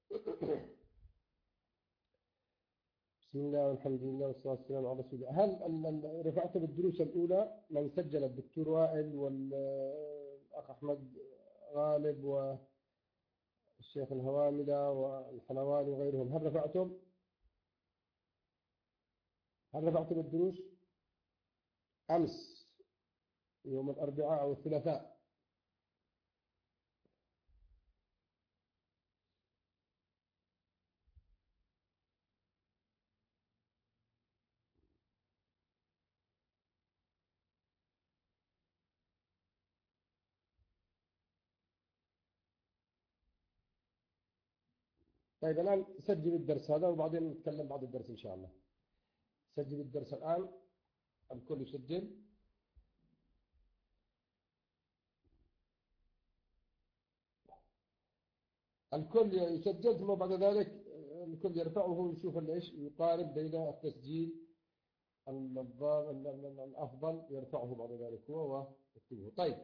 بسم الله والحمد لله والصلاة والسلام على رسول الله. هل رفعت بالدروس الأولى من سجل الدكتور وائل والأخ أحمد غالب والشيخ الهوامدة والحلواني وغيرهم، هل رفعتم الدروس أمس يوم الأربعاء أو الثلاثاء؟ طيب الآن سجل الدرس هذا وبعدين نتكلم بعد الدرس إن شاء الله. سجل الدرس الآن، الكل يسجل. الكل يسجل ثم بعد ذلك الكل يرفعه ويشوف ايش يقارب بين التسجيل الأفضل يرفعه بعد ذلك هو ويكتبه. طيب،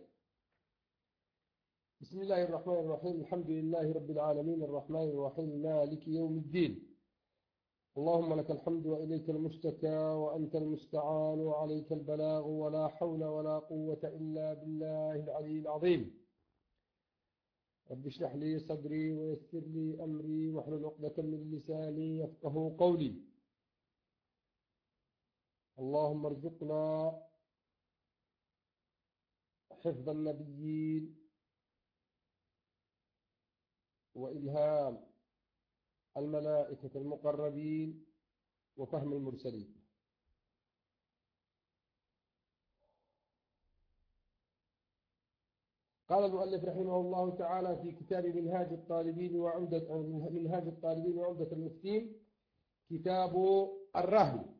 بسم الله الرحمن الرحيم. الحمد لله رب العالمين الرحمن الرحيم مالك يوم الدين. اللهم لك الحمد وإليك المشتكى وأنت المستعان وعليك البلاغ ولا حول ولا قوة إلا بالله العلي العظيم. رب اشرح لي صدري ويسر لي أمري واحلل عقدة من لساني يفقهوا قولي. اللهم ارزقنا حفظ النبيين وإلهام الملائكة المقربين وفهم المرسلين. قال المؤلف رحمه الله تعالى في كتاب منهاج الطالبين وعمدة المفتين، كتاب الرهن،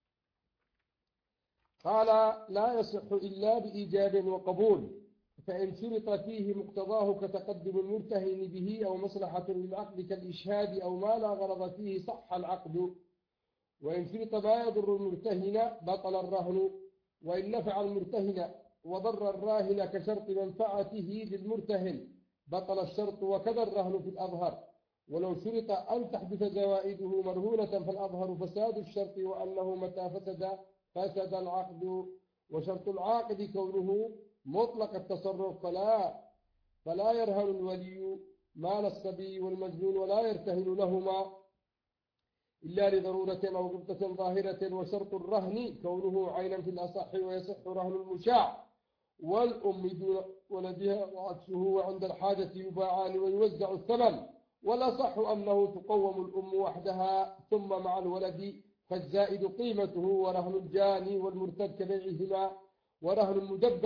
قال: لا يصح إلا بإيجاب وقبول، فإن شرط فيه مقتضاه كتقدم المرتهن به أو مصلحة للعقد كالإشهاد أو ما لا غرض فيه صح العقد، وإن شرط ما يضر المرتهن بطل الرهن، وإن نفع المرتهن وضر الراهن كشرط منفعته للمرتهن بطل الشرط، وكذا الرهن في الأظهر. ولو شرط أن تحدث زوائده مرهونة فالأظهر فساد الشرط، وأنه متى فسد العقد. وشرط العاقد كونه مطلق التصرف فلا يرهن الولي مال الصبي والمجنون ولا يرتهن لهما إلا لضرورة أو غبطة ظاهرة. وشرط الرهن كونه عينا في الأصح، ويصح رهن المشاع والأم دون ولدها وعكسه، وعند الحاجة يباعان ويوزع الثمن. والأصح أنه تقوم الأم وحدها ثم مع الولد، فالزائد قيمته. ورهن الجاني والمرتد كبيعهما. ورهن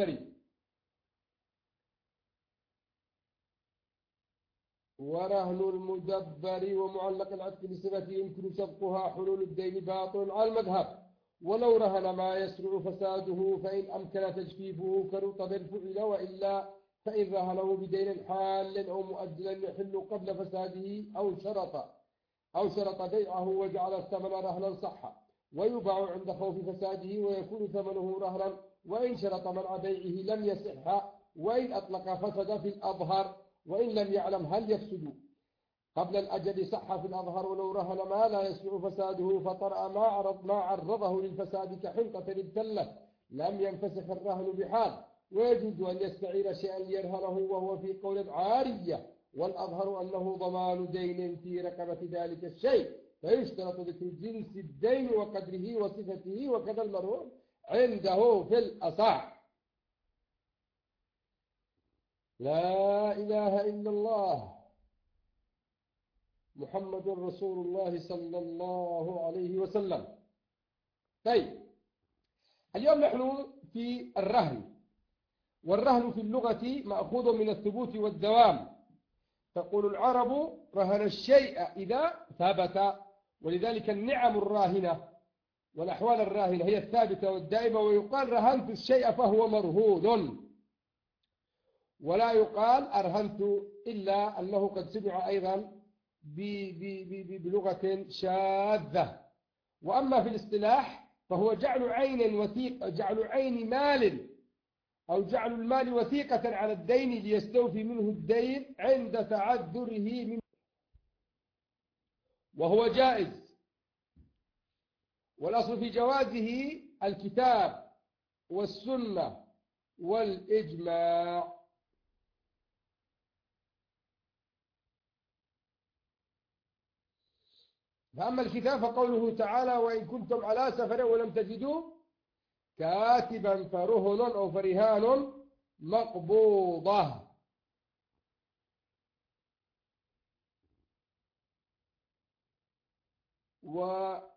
المدبر ومعلق العتق بصفة يمكن سبقها حلول الدين باطل على المذهب. ولو رهن ما يسرع فساده فإن أمكن تجفيفه كرطب فعل، وإلا فإن رهنه بدين حال أو مؤجلا يحل قبل فساده أو شرط بيعه وجعل الثمن رهنا صح، ويباع عند خوف فساده ويكون ثمنه رهنا. وإن شرط منع بيعه لم يصح، وإن أطلق فسد في الأظهر، وإن لم يعلم هل يفسد قبل الأجل صح في الأظهر. ولو رهن ما لا يسمع فساده فطرأ ما عرضه للفساد كحنطة ابتلت لم ينفسخ الرهن بحال. ويجوز أن يستعير شيئا ليرهنه وهو في قول عارية، والأظهر أنه ضمان دين في رقبة ذلك الشيء، فيشترط ذكر جنس الدين وقدره وصفته، وكذا المرهون عنده في الأصح. لا إله إلا الله محمد رسول الله صلى الله عليه وسلم. طيب، اليوم نحن في الرهن، والرهن في اللغة مأخوذ من الثبوت والدوام. تقول العرب: رهن الشيء إذا ثبت. ولذلك النعم الراهنة والأحوال الراهنة هي الثابتة والدائمة. ويقال رهنت الشيء فهو مرهون، ولا يقال أرهنت، إلا أنه قد سمع أيضا بلغة شاذة. وأما في الاصطلاح فهو جعل عين مال أو جعل المال وثيقة على الدين ليستوفي منه الدين عند تعذره منه. وهو جائز، والأصل في جوازه الكتاب والسنة والإجماع. فأما الكتاب فقوله تعالى: وإن كنتم على سفر ولم تجدوا كاتبا فرهن أو فرهان مقبوضة. والأمر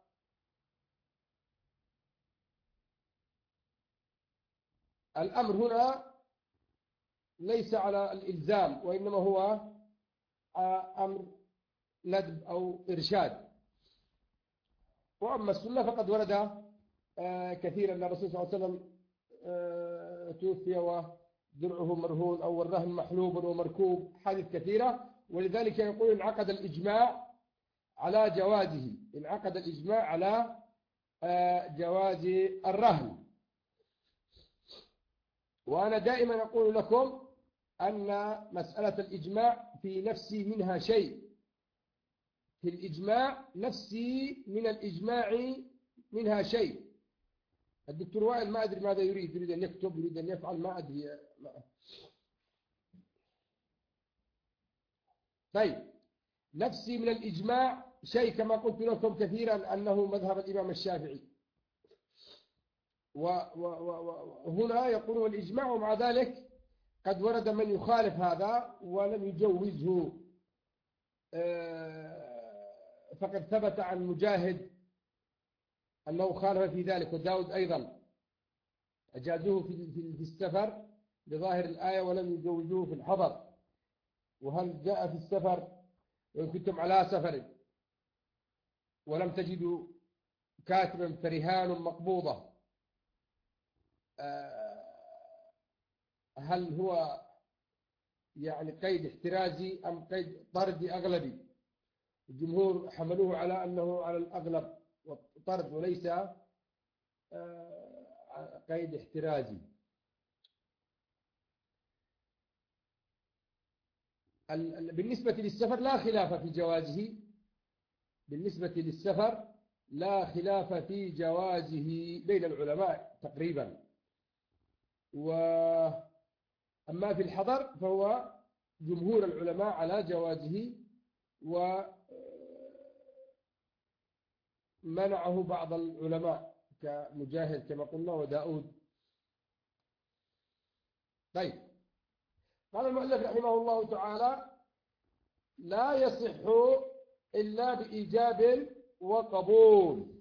هنا ليس على الإلزام، وإنما هو أمر ندب أو إرشاد. وأما السنة فقد ورد كثيرا أن الرسول صلى الله عليه وسلم توفي ودرعه مرهون أو الرهن محلوب ومركوب، حادث كثيرة. ولذلك يقول انعقد الإجماع على جوازه، انعقد الإجماع على جواز الرهن. وأنا دائما أقول لكم أن مسألة الإجماع في نفسي منها شيء، في الإجماع نفسي من الإجماع منها شيء. الدكتور وائل ما أدري ماذا يريد أن يكتب، يريد أن يفعل، ما أدري. طيب، نفسي من الإجماع شيء، كما قلت لكم كثيرا أنه مذهب الإمام الشافعي. وهنا يقول والإجماع، ومع ذلك قد ورد من يخالف هذا ولم يجوزه. فقد ثبت عن مجاهد أنه خالف في ذلك، وداود أيضا أجازوه في السفر بظاهر الآية ولم يجوزوه في الحضر. وهل جاء في السفر وإن كنتم على سفر ولم تجدوا كاتبا فرهان مقبوضة، هل هو يعني قيد احترازي أم قيد طردي أغلبي؟ الجمهور حملوه على أنه على الأغلب طرد وليس قيد احترازي. بالنسبة للسفر لا خلاف في جوازه، بالنسبة للسفر لا خلاف في جوازه بين العلماء تقريبا. وأما في الحضر فهو جمهور العلماء على جوازه، ومنعه بعض العلماء كمجاهد كما قلنا وداود. طيب، قال المؤلف رحمه الله تعالى: لا يصح إلا بإيجاب وقبول،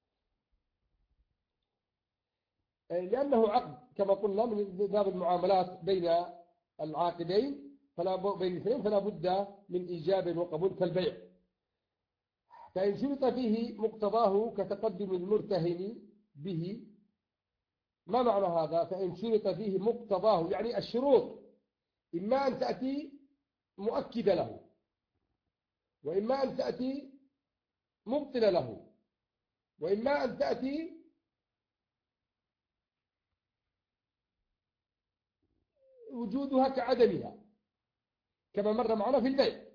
لأنه عقد كما قلنا من باب المعاملات بين العاقدين، بين الاثنين، فلا بد من إيجاب وقبول كالبيع. فإن شرط فيه مقتضاه كتقدم المرتهن به. ما معنى هذا؟ فإن شرط فيه مقتضاه يعني الشروط إما أن تأتي مؤكدة له، وإما أن تأتي مبطلة له، وإما أن تأتي وجودها كعدمها، كما مر معنا في البيع.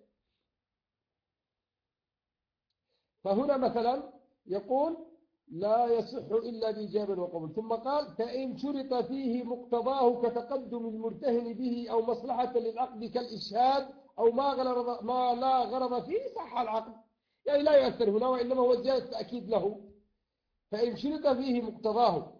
فهنا مثلا يقول لا يصح إلا بإيجاب وقبول، ثم قال: فإن شرط فيه مقتضاه كتقدم المرتهن به أو مصلحة للعقد كالإشهاد أو ما لا غرض فيه صح العقد. يعني لا يؤثر هنا، وإنما هو زيادة تأكيد له. فإن شرط فيه مقتضاه،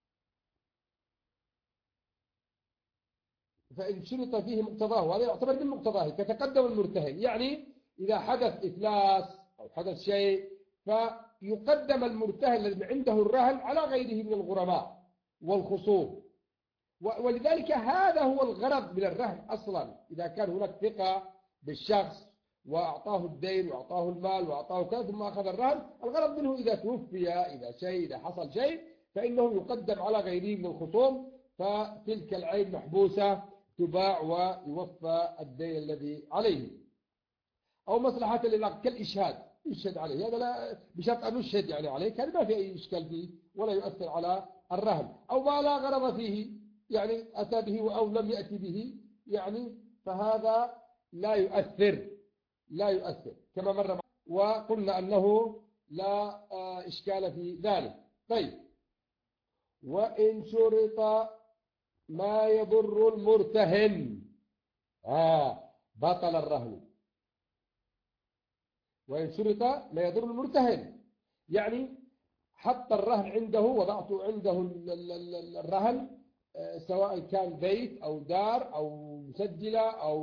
فإن شرط فيه مقتضاه، هذا يعتبر من مقتضاه كتقدم المرتهن. يعني إذا حدث إفلاس أو حدث شيء فيقدم المرتهن الذي عنده الرهن على غيره من الغرماء والخصوم. ولذلك هذا هو الغرض من الرهن أصلا. إذا كان هناك ثقة بالشخص وأعطاه الدين وأعطاه المال وأعطاه كذا ثم أخذ الرهن، الغرض منه إذا توفي، إذا حصل شيء، فإنه يقدم على غيره من الخصوم، فتلك العين محبوسة تباع ويوفى الدين الذي عليه. أو مصلحة للعقد كالإشهاد، يشهد عليه، هذا لا بشرط أن يشهد يعني عليه، هذا ما في أي إشكال فيه ولا يؤثر على الرهن. أو ما لا غرض فيه، يعني أتى به أو لم يأتي به، يعني فهذا لا يؤثر كما مر. وقلنا أنه لا إشكال في ذلك. طيب، وإن شرط ما يضر المرتهن بطل الرهن. وإن شرط ما يضر المرتهن يعني حط الرهن عنده، وضعته عنده الرهن، سواء كان بيت أو دار أو مسجلة أو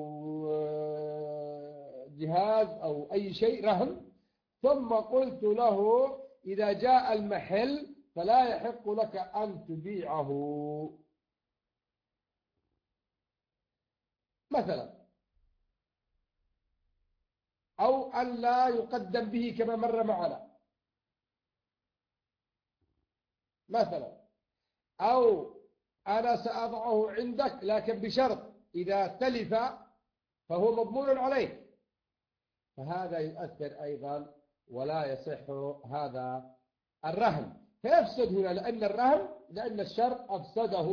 جهاز أو أي شيء رهن، ثم قلت له إذا جاء المحل فلا يحق لك أن تبيعه مثلا، أو أن لا يقدم به كما مر معنا مثلا، أو أنا سأضعه عندك لكن بشرط إذا تلف فهو مضمون عليه، فهذا يؤثر أيضا ولا يصح هذا الرهن، فيفسد هنا لأن الشرط أفسده.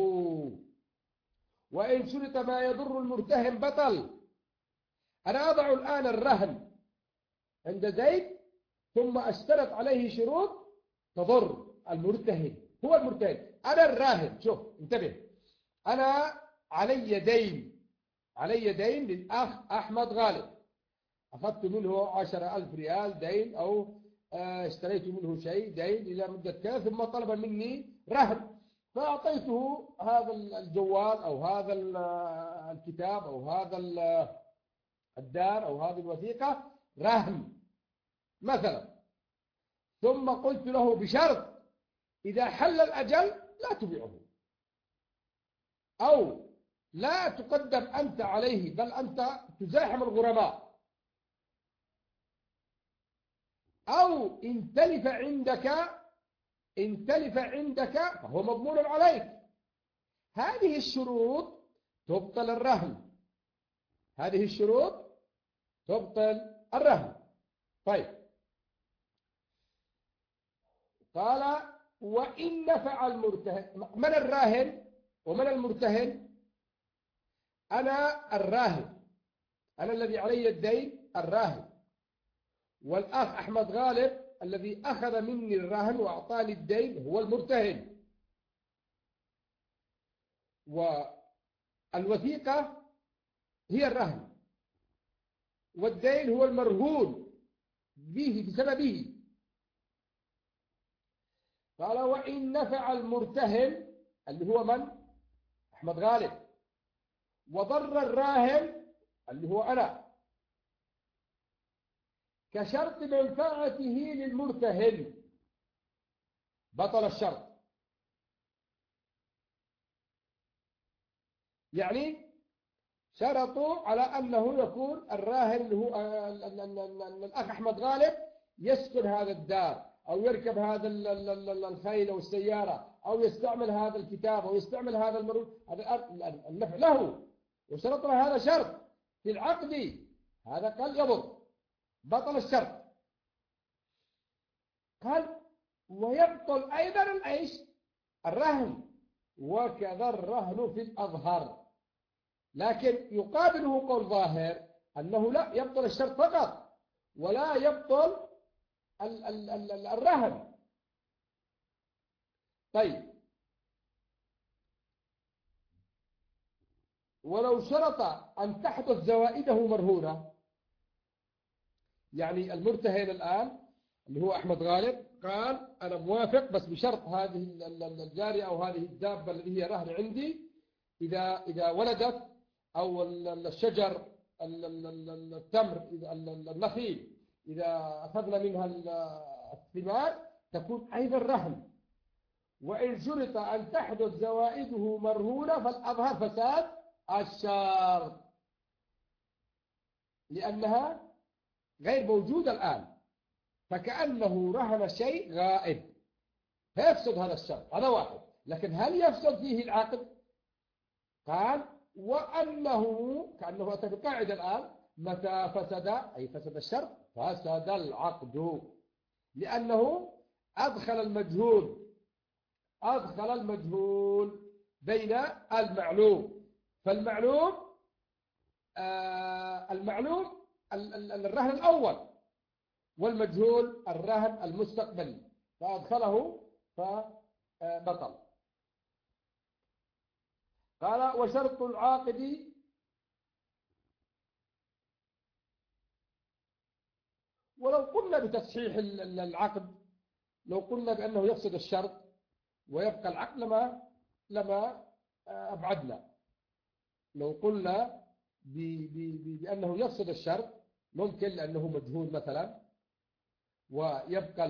وإن شرط ما يضر المرتهن بطل. أنا أضع الآن الرهن عند زيد ثم أشترط عليه شروط تضر المرتهن، هو المرتهن، أنا الراهن. شوف انتبه، أنا علي دين للأخ أحمد غالب، أخذت منه 10,000 ريال دين، أو اشتريت منه شيء دين إلى مدة كذا، ثم طلب مني رهن، فأعطيته هذا الجوال أو هذا الكتاب أو هذا الدار أو هذه الوثيقة رهن مثلا، ثم قلت له بشرط إذا حل الأجل لا تبيعه، أو لا تقدم أنت عليه بل أنت تزاحم الغرماء، أو إن تلف عندك فهو مضمون عليك. هذه الشروط تبطل الرهن، هذه الشروط تبطل الرهن. طيب، قال وإن نفع المرتهن. من الراهن ومن المرتهن؟ أنا الراهن، أنا الذي علي الدين الراهن، والأخ أحمد غالب الذي أخذ مني الرهن وأعطاني الدين هو المرتهن، والوثيقة هي الرهن، والدين هو المرهون به بسببه. قال وإن نفع المرتهن اللي هو من؟ أحمد غالب، وضر الراهن اللي هو أنا، كشرط منفعته للمرتهن، بطل الشرط. يعني شرطوا على أنه يكون الراهن اللي هو الأخ أحمد غالب يسكن هذا الدار، أو يركب هذا الخيل أو السيارة، أو يستعمل هذا الكتاب، أو يستعمل هذا هذا النفع له، وشرطنا هذا شرط في العقد، هذا قال يضر، بطل الشرط. قال ويبطل أيضا الإيش؟ الرهن، وكذا الرهن في الأظهر، لكن يقابله قول ظاهر أنه لا يبطل الشرط فقط ولا يبطل الرهن. طيب، ولو شرط أن تحدث زوائده مرهونة، يعني المرتهن الآن اللي هو أحمد غالب قال أنا موافق بس بشرط هذه الجارية أو هذه الدابة اللي هي رهن عندي إذا ولدت، أو الشجر التمر النخيل إذا أخذنا منها الثمار تكون أيضا رهن. وإن شرط أن تحدث زوائده مرهونة فالأظهر فساد الشرط، لأنها غير موجودة الآن، فكأنه رهن شيء غائب، فيفسد هذا الشرط. هذا واحد. لكن هل يفسد فيه العقد؟ قال وأنه كأنه أتى بقاعدة الآن، متى فسد أي فسد الشرط فسد العقد، لأنه أدخل المجهول بين المعلوم. فالمعلوم المعلوم الرهن الأول، والمجهول الرهن المستقبلي، فأدخله فبطل. قال وشرط العاقد ولو قلنا بتصحيح العقد، لو قلنا بأنه يفسد الشرط ويبقى العقد لما أبعدنا. لو قلنا بأنه يفسد الشرط ممكن لأنه مجهول مثلا، ويبقى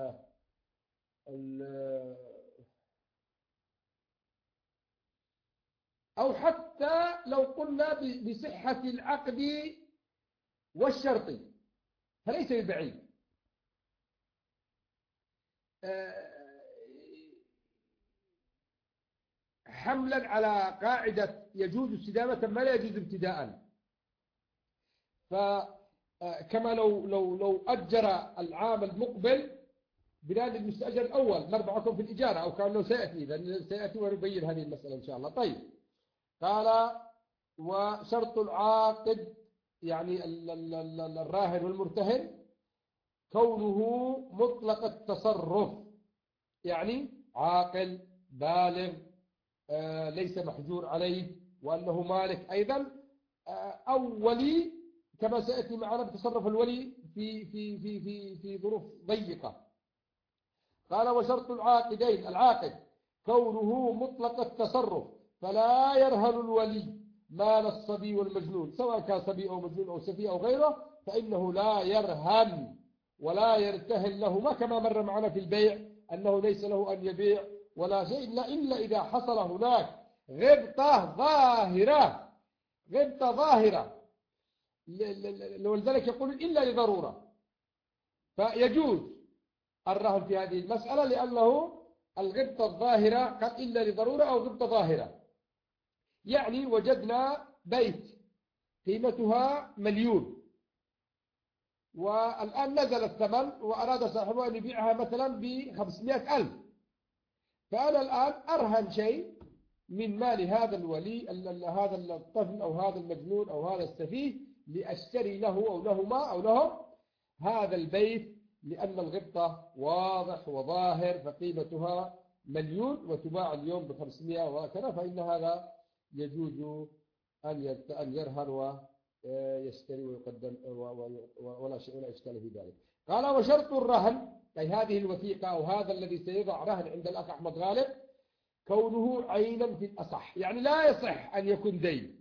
أو حتى لو قلنا بصحة العقد والشرط فليس ببعيد. حملا على قاعدة يجوز استدامة ما لا يجوز ابتداء، فكما لو أجر العام المقبل بناء المستأجر الأول مر معكم في الإجارة، أو كأنه سيأتي، لأن سيأتي ونبين هذه المسألة إن شاء الله. طيب، قال وشرط العاقد يعني الراهن والمرتهن كونه مطلق التصرف، يعني عاقل بالغ ليس محجور عليه، وأنه مالك أيضا، أو ولي كما سيأتي معنا بتصرف الولي في ظروف ضيقة. قال وشرط العاقدين العاقد كونه مطلق التصرف، فلا يرهن الولي مال الصبي والمجنون، سواء كان صبي أو مجنون أو سفيه أو غيره، فإنه لا يرهن ولا يرتهن لهما، كما مر معنا في البيع أنه ليس له أن يبيع ولا شيء إلا إذا حصل هناك غبطة ظاهرة، غبطة ظاهرة، ولذلك يقول إلا لضرورة، فيجوز الرهن في هذه المسألة، لأنه الغبطة الظاهرة قد إلا لضرورة أو غبطة ظاهرة. يعني وجدنا بيت قيمتها 1,000,000 والآن نزل الثمن وأراد صاحبه أن يبيعها مثلا ب500,000، فأنا الآن أرهن شيء من مال هذا الولي، هذا الطفل أو هذا المجنون أو هذا السفيه، لأشتري له أو لهما أو لهم هذا البيت، لأن الغبطة واضح وظاهر، فقيمتها 1,000,000 وتباع اليوم ب500 وهكذا، فإن هذا يجوز أن يرهن ويشتري ويقدم ولا شيء ولا إشكال في ذلك. قال وشرط الرهن، أي هذه الوثيقة أو هذا الذي سيضع رهن عند الأخ أحمد غالب، كونه عينا في الأصح، يعني لا يصح أن يكون دين،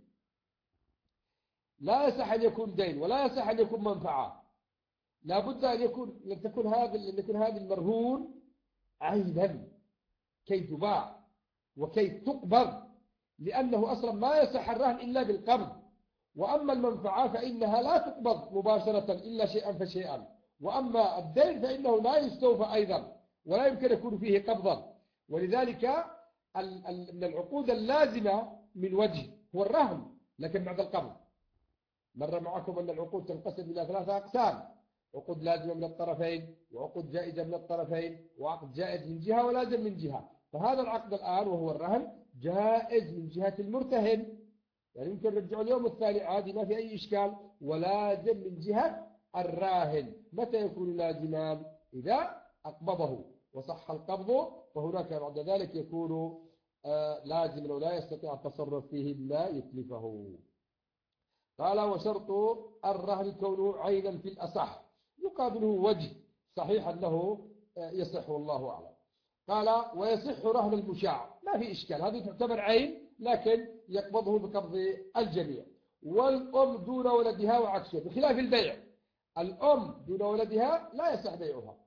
لا يصح أن يكون دين ولا يصح أن يكون منفعة، لا بد أن تكون هذا المرهون عينا كي تباع وكي تقبض، لأنه أصلا ما يصح الرهن إلا بالقبض، وأما المنفعة فإنها لا تقبض مباشرة إلا شيئا فشيئا، وأما الدين فإنه لا يستوفى أيضا ولا يمكن يكون فيه قبضا. ولذلك من العقود اللازمة من وجه هو الرهن، لكن بعد القبض. مر معكم أن العقود تنقسم إلى 3 أقسام: عقود لازمة من الطرفين، وعقود جائزة من الطرفين، وعقد جائز من جهة ولازم من جهة. فهذا العقد الآن وهو الرهن جائز من جهة المرتهن، يعني يمكن رجعوا اليوم الثاني عادي ما في أي إشكال، ولازم من جهة الراهن. متى يكون لازمان؟ إذا أقبضه وصح القبض، فهناك بعد ذلك يكون لازما ولا يستطيع التصرف فيه إلا يتلفه. قال وشرط الرهن كونه عينا في الأصح، يقابله وجه صحيح أنه يصح والله أعلم. قال ويصح رهن المشاع، ما في إشكال، هذه تعتبر عين لكن يقبضه بقبض الجميع. والأم دون ولدها وعكسه، بخلاف البيع، الأم دون ولدها لا يصح بيعها.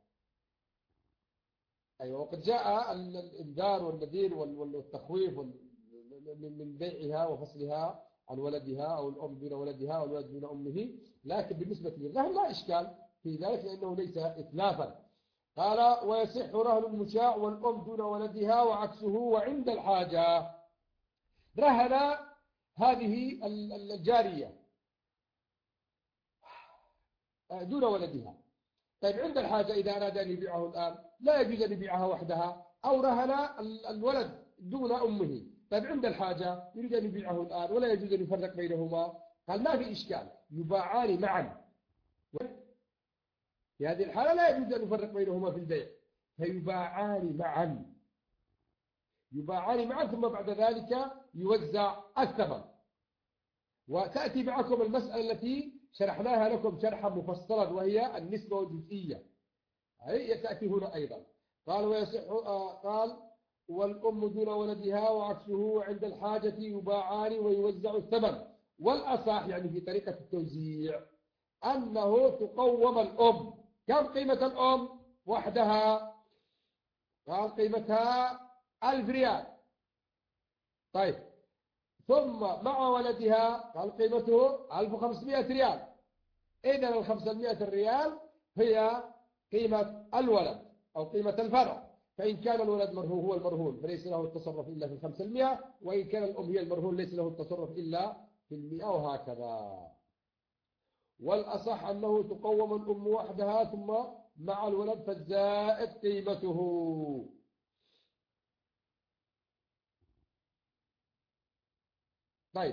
أيوة، وقد جاء الإنذار والنذير والتخويف من بيعها وفصلها عن ولدها، أو الأم دون ولدها أو الولد دون أمه، لكن بالنسبة للرهن لا إشكال في ذلك لأنه ليس إتلافا. قال ويصح رهن المشاع والأم دون ولدها وعكسه وعند الحاجة. رهن هذه الجارية دون ولدها، طيب عند الحاجة إذا أراد أن يبيعه الآن لا يجوز أن يبيعها وحدها، أو رهن الولد دون أمه، طيب عند الحاجة يريد أن يبيعه الآن ولا يجوز أن يفرق بينهما، قال ما في إشكال، يباعان معا في هذه الحالة لا يجوز أن نفرق بينهما في البيع، فيباعان معا، يباعان معا، ثم بعد ذلك يوزع الثمن. وتأتي معكم المسألة التي شرحناها لكم شرحا مفصلا، وهي النسبة والجزئية، هي تأتي هنا أيضا. قال ويصح قال والأم دون ولدها وعكسه، وعند الحاجة يباعان ويوزع الثمن. والأصح يعني في طريقة التوزيع أنه تقوم الأم. كم قيمة الأم وحدها؟ قال قيمتها 1000 ريال. طيب ثم مع ولدها قال قيمته 1500 ريال. إذن 500 ريال هي قيمة الولد أو قيمة الفرع. فإن كان الولد مرهون هو المرهون فليس له التصرف إلا في 500، وإن كان الأم هي المرهون ليس له التصرف إلا في 100، وهكذا. والأصح أنه تقوم الأم وحدها ثم مع الولد فالزائد قيمته. طيب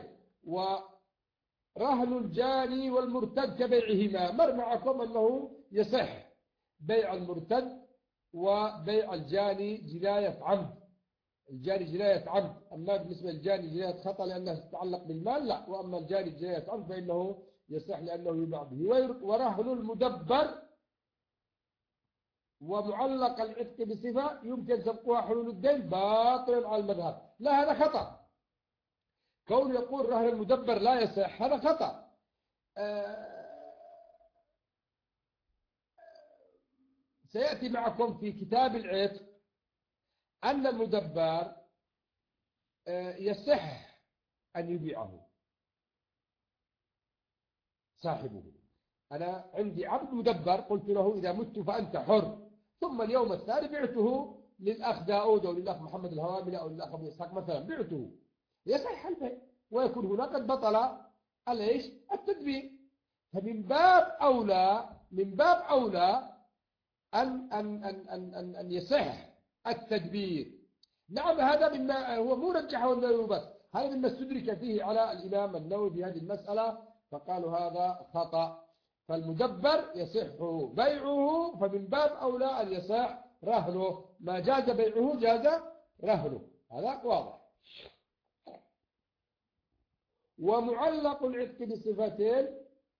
ورهن الجاني والمرتد كبيعهما. مر معكم أنه يصح بيع المرتد وبيع الجاني جناية عمد. الجاني جناية عمد، أما بالنسبة للجاني جناية خطأ لأنها تتعلق بالمال لا، وأما الجاني جناية عمد فإنه يصح لأنه يباع به. ورهن المدبر ومعلق العتق بصفة يمكن سبقها حلول الدين باطل على المذهب. لا، هذا خطأ. كون يقول رهن المدبر لا يصح هذا خطأ. سيأتي معكم في كتاب العتق أن المدبر يصح أن يبيعه صاحبه. أنا عندي عبد مدبر قلت له إذا مت فأنت حر، ثم اليوم الثاني بعته للأخ داود أو للأخ محمد الهواملة أو للأخ أبو إسحاق مثلا، بعته، يصح البيع ويكون هناك قد بطل التدبير. فمن باب أولى أن يصح التدبير. نعم، هذا مما هو مو رجحه النووي بس، هذا مما استدرك فيه على الإمام النووي في هذه المسألة، فقالوا هذا خطأ. فالمدبر يصح بيعه، فمن باب أولى أن يصح رهنه. ما جاز بيعه جاز رهنه، هذا واضح. ومعلق العتق بصفتين،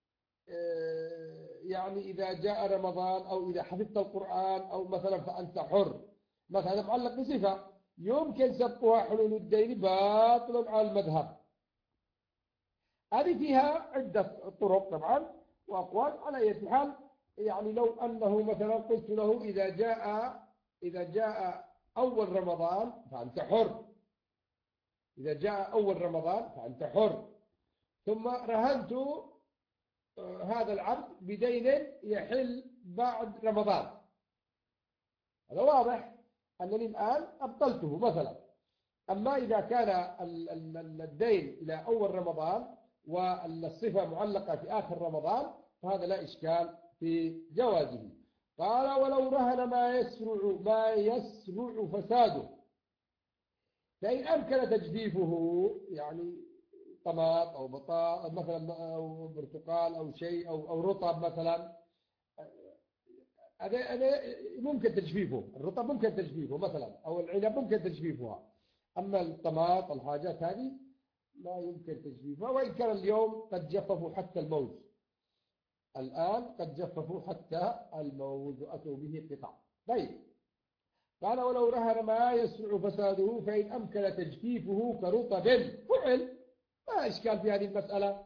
يعني إذا جاء رمضان أو إذا حفظت القرآن أو مثلا فأنت حر، مثلا معلق بصفة يمكن سبقها حلول الدين باطل على المذهب. هذه فيها عدة طرق طبعا وأقوال. على أي حال يعني لو أنه مثلا قلت له إذا جاء أول رمضان فأنت حر، إذا جاء أول رمضان فأنت حر، ثم رهنت هذا العبد بدين يحل بعد رمضان، هذا واضح أنني الآن أبطلته مثلا. أما إذا كان الدين إلى أول رمضان والصفة معلقة في آخر رمضان فهذا لا إشكال في جوازه. قال ولو رهن ما يسرع فساده، فإن أمكن تجديفه، يعني طماط أو بطاطا مثلا أو برتقال أو شيء أو رطب مثلا، هذا ممكن تجفيفه. الرطب ممكن تجفيفه مثلا، أو العنب ممكن تجفيفها. أما الطماط الحاجات هذه لا يمكن تجفيفها، وإن كان اليوم قد جففوا حتى الموز، الآن قد جففوا حتى الموز وأتوا به قطع. طيب قال ولو رهن ما يسرع فساده فإن أمكن تجفيفه كرطب فعل، ما إشكال في هذه المسألة.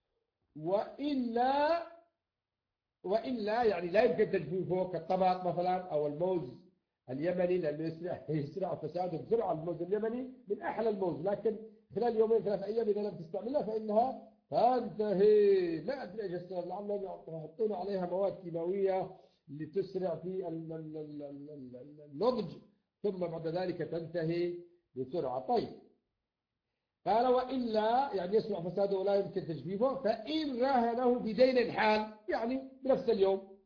وإلا يعني لا يمكن تجفيفه كالطماط مثلا أو الموز اليمني، لأنه يسرع فساده بسرعة. الموز اليمني من أحلى الموز، لكن خلال يومين 3 أيام إذا لم تستعملها فإنها تنتهي. ما أدري إيش السبب، لعلهم يحطون عليها مواد كيماوية لتسرع في النضج، ثم بعد ذلك تنتهي بسرعة. طيب قال وإلا يعني يسمع فساده ولا يمكن تجفيفه، فإن راهنه بدين الحال، يعني بنفس اليوم،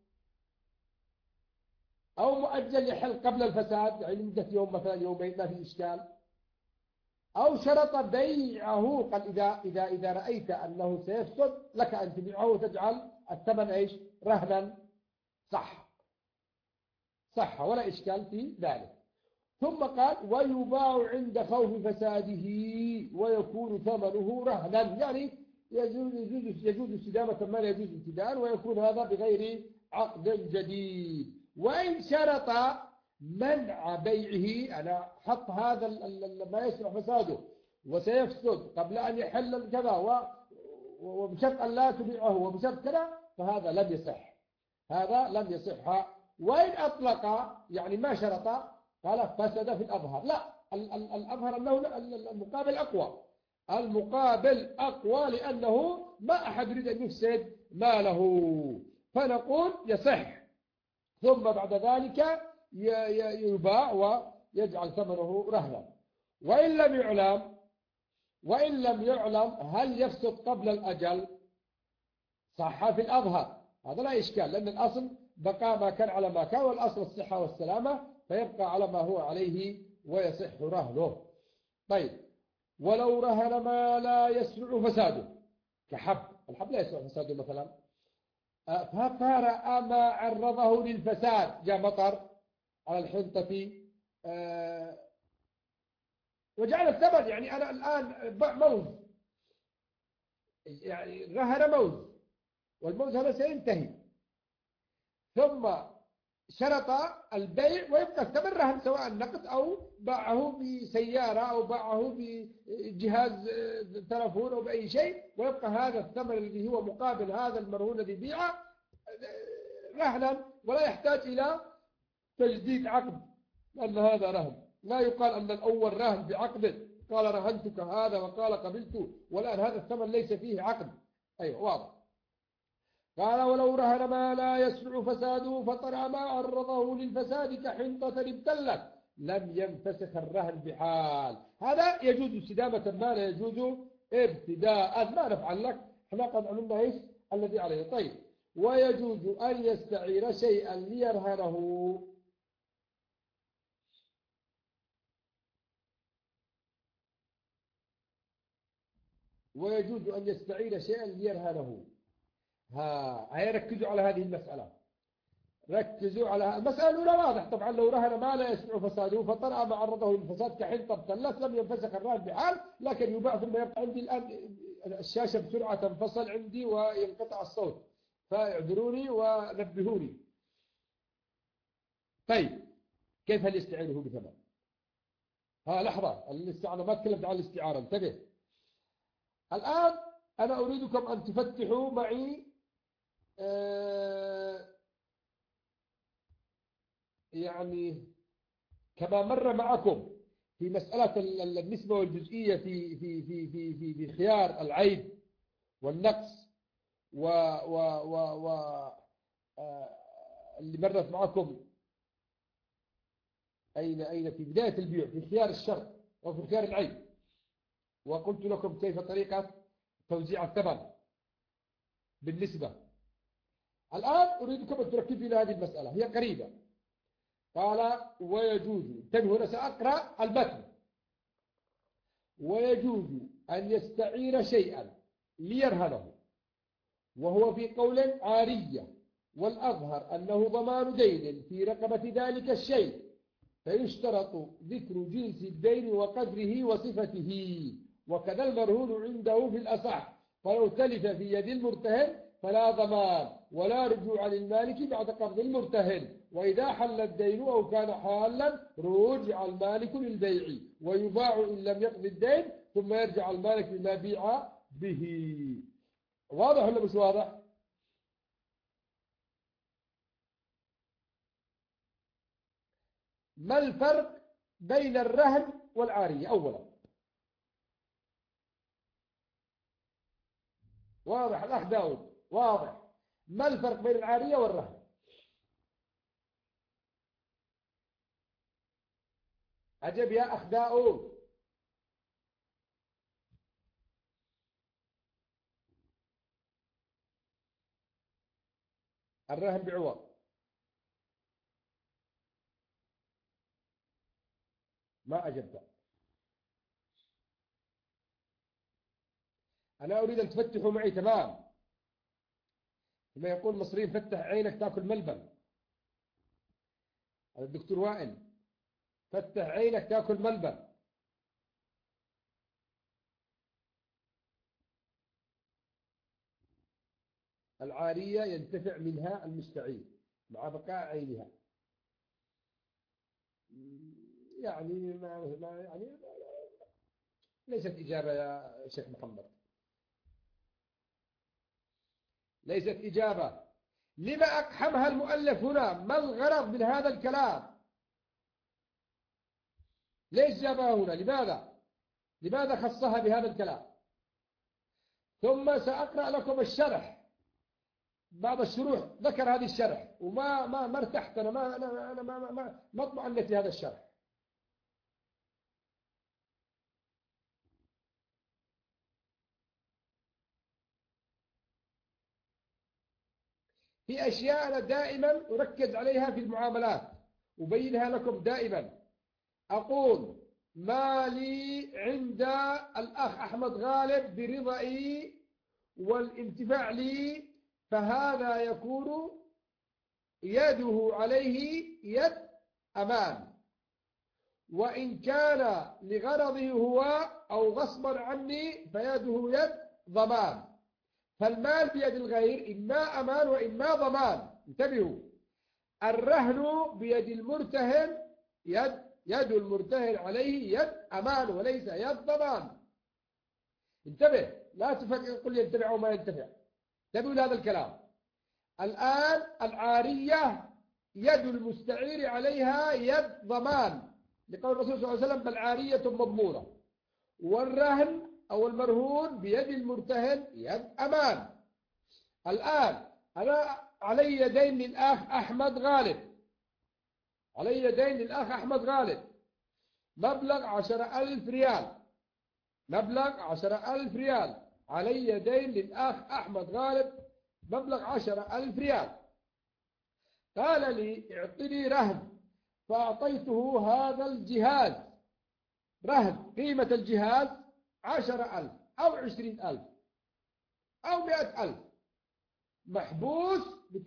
أو مؤجل يحل قبل الفساد، يعني مدة يوم مثلا يومين ما في إشكال، أو شرط بيعه، قال إذا رأيت أنه سيفسد لك أن تبيعه وتجعل الثمن إيش رهنا، صح ولا إشكال في ذلك. ثم قال ويباع عند خوف فساده ويكون ثمنه رهنا، يعني يجوز استدامة ما لا يجوز ابتداء، ويكون هذا بغير عقد جديد. وإن شرط منع بيعه، أنا حط هذا ما يصلح فساده وسيفسد قبل أن يحل كذا وبشرط أن لا تبيعه وبشرط كذا، فهذا لم يصح، هذا لم يصح. وإن أطلق يعني ما شرط، قال فسد في الأظهر. لا، الأظهر أنه المقابل أقوى، المقابل أقوى، لأنه ما أحد يريد أن يفسد ماله، فنقول يصح. ثم بعد ذلك يباع ويجعل ثمنه رهنا. وإن لم يعلم هل يفسد قبل الأجل، صح في الأظهر، هذا لا إشكال، لأن الأصل بقى ما كان على ما كان، والأصل الصحة والسلامة، فيبقى على ما هو عليه ويصح رهنه. طيب، ولو رهن ما لا يسرع فساده كحب، الحب لا يسرع فساده مثلا، فقرأ ما عرضه للفساد، جاء مطر على الحنطة وجعل الثمن، يعني أنا الآن موز، يعني رهن موز، والموز هذا سينتهي، ثم شرط البيع ويبقى الثمن رهن، سواء نقد أو باعه بسيارة أو باعه بجهاز تلفون أو بأي شيء، ويبقى هذا الثمن الذي هو مقابل هذا المرهون الذي بيعه رهنا، ولا يحتاج إلى تجديد عقد، لأن هذا رهن. لا يقال أن الأول رهن بعقد، قال رهنتك هذا وقال قبلته، والآن هذا الثمن ليس فيه عقد. أيوة واضح. قال ولو رهن ما لا يسرع فساده فطرأ ما عرضه للفساد كحنطة ابتلت لم ينفسخ الرهن بحال. هذا يجوز استدامة ما لا يجوز ابتداء، ما نفعل لك، احنا قد عملنا ايش الذي عليه. طيب، ويجوز أن يستعير شيئا ليرهنه، ويجوز أن يستعير شيئا ليرهنه. هيا ركزوا على هذه المسألة، ركزوا على المسألة الأولى. واضح طبعا، لو رهن ما لا يسمع فساده فطرأ ما عرضه للفساد كحنطة ابتلت لم ينفسخ الرهن بحال، لكن يباع. ثم يبقى عندي الآن الشاشة بسرعة تنفصل عندي وينقطع الصوت، فاعذروني ونبهوني. طيب، كيف هل يستعيره بثمن؟ لحظة، الاستعارة ما تكلمت عن الاستعارة، انتبه. الآن أنا أريدكم أن تفتحوا معي يعني كما مر معكم في مسألة النسبة والجزئية في خيار العيب والنقص اللي مرت معكم أين في بداية البيع في خيار الشرط وفي خيار العيب، وقلت لكم كيف طريقة توزيع الثمن بالنسبة. الآن أريدكم أن تركزوا إلى هذه المسألة، هي قريبة. قال ويجوز، انتبهوا هنا سأقرأ المتن. ويجوز أن يستعير شيئا ليرهنه، وهو في قول عارية، والأظهر أنه ضمان دين في رقبة ذلك الشيء، فيشترط ذكر جنس الدين وقدره وصفته، وكذا المرهون عنده في الأصح، فلو تلف في يد المرتهن فلا ضمان ولا رجوع للمالك بعد قبض المرتهن، وإذا حل الدين أو كان حالا رجع المالك للبيع ويباع إن لم يقضي الدين، ثم يرجع المالك لما بيع به. واضح ولا مش واضح؟ ما الفرق بين الرهن والعارية؟ أولا واضح، الأخ داود واضح. ما الفرق بين العارية والرهن؟ عجب يا أخ داود. الرهن بعوض، ما أجبت. أنا أريد أن تفتحوا معي تمام، كما يقول المصريين فتح عينك تأكل ملبن. الدكتور وائل فتح عينك تاكل ملبن. العارية ينتفع منها المستعير مع بقاء عينها. يعني يعني ليست إجابة يا شيخ محمد، ليست إجابة. لما أقحمها المؤلف هنا؟ ما الغرض من هذا الكلام؟ ليش جابها هنا؟ لماذا خصها بهذا الكلام؟ ثم سأقرأ لكم الشرح، بعض الشروح ذكر هذه الشرح وما ارتحت أنا، ما اطمئنت في هذا الشرح. في أشياء أنا دائما أركز عليها في المعاملات، أبينها لكم دائما. أقول ما لي عند الأخ أحمد غالب برضائي والانتفاع لي، فهذا يكون يده عليه يد أمان، وإن كان لغرضه هو أو غصبا عني فيده يد ضمان. فالمال بيد الغير إما أمان وإما ضمان. انتبهوا، الرهن بيد المرتهن يد المرتهن عليه يد أمان وليس يد ضمان. انتبه، لا تفكر قل ينتفع أو ما ينتفع، انتبهوا لهذا الكلام. الآن العارية يد المستعير عليها يد ضمان، لقول الرسول صلى الله عليه وسلم بل عارية مضمونة. والرهن أو المرهون بيد المرتهن يد أمان. الآن أنا علي دين للأخ أحمد غالب، علي دين للأخ أحمد غالب مبلغ 10,000 ريال، مبلغ 10,000 ريال. علي دين للأخ أحمد غالب مبلغ 10,000 ريال. قال لي اعطني رهن، فأعطيته هذا الجهاز رهن، قيمة الجهاز 10,000 أو 20,000 أو 100,000، محبوس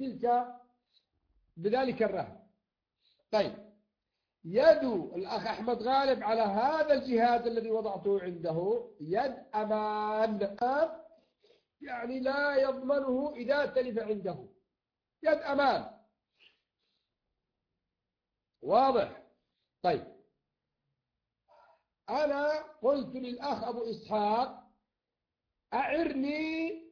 بذلك الرهن. طيب، يد الأخ أحمد غالب على هذا الجهاز الذي وضعته عنده يد أمان، يعني لا يضمنه إذا تلف عنده، يد أمان. واضح؟ طيب، أنا قلت للأخ أبو إسحاق أعرني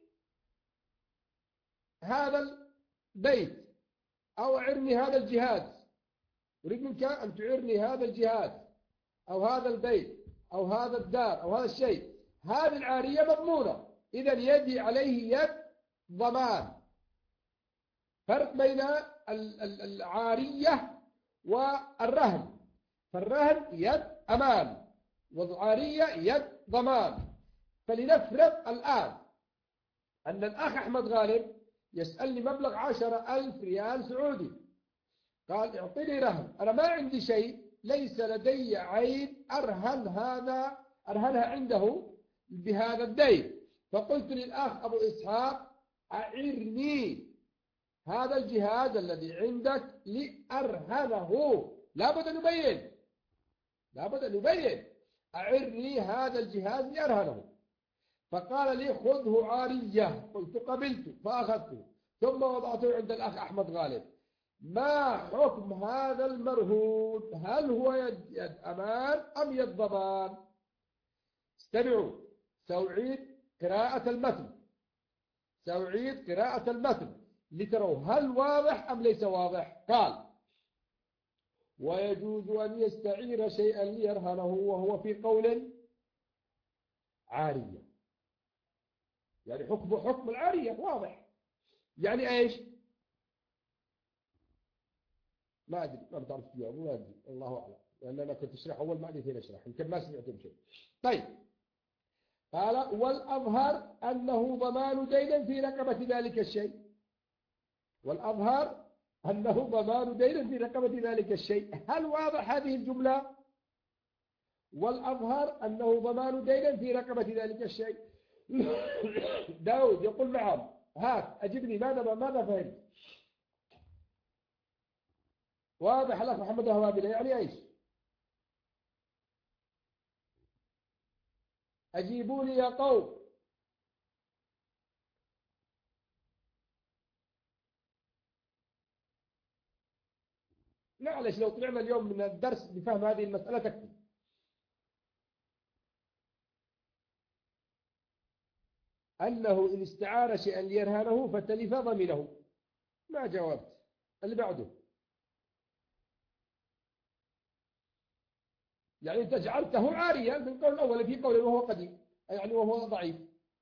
هذا البيت أو أعرني هذا الجهاز، أريد منك أن تعرني هذا الجهاز أو هذا البيت أو هذا الدار أو هذا الشيء. هذه العارية مضمونة، إذا يدي عليه يد ضمان. فرق بين العارية والرهن، فالرهن يد أمان والعارية يد ضمان. فلنفرض الآن أن الأخ أحمد غالب يسألني مبلغ 10,000 ريال سعودي، قال اعطيني رهن، أنا ما عندي شيء، ليس لدي عين أرهنها عنده بهذا الدين. فقلت للأخ أبو إسحاق أعرني هذا الجهاز الذي عندك لأرهنه. لابد أن نبين أعرني هذا الجهاز لأرهنه. فقال لي خذه عارية، قلت قبلت فأخذته، ثم وضعته عند الأخ أحمد غالب. ما حكم هذا المرهون؟ هل هو يد أمان أم يد ضمان؟ استمعوا، سأعيد قراءة المتن لتروا هل واضح أم ليس واضح. قال ويجوز أن يستعير شيئا ليرهنه وهو في قول عارية، يعني حكم العارية واضح. يعني ايش؟ ما ادري، ما بتعرف تجاوب، ما ادري، الله اعلم، لان انا كنت اشرح اول ما ادري فين اشرح، يمكن ما سمعتم شيء. طيب، قال والاظهر انه ضمان دين في رقبة ذلك الشيء، والاظهر انه ضمان دين في رقبة ذلك الشيء. هل واضح هذه الجملة؟ والاظهر انه ضمان دين في رقبة ذلك الشيء. داود يقول نعم. هات أجبني، ماذا فهمت؟ واضح لك محمد الهوابلة يعني ايش؟ أجيبوا لي يا قوم. معلش لو طلعنا اليوم من الدرس بفهم هذه المسألة تكفي. أنه إن استعار شيئا ليرهنه فتلف ضمنه. ما جاوبت. اللي بعده يعني أنت جعلته عاريا في القول الأول، في قول وهو قديم يعني وهو ضعيف.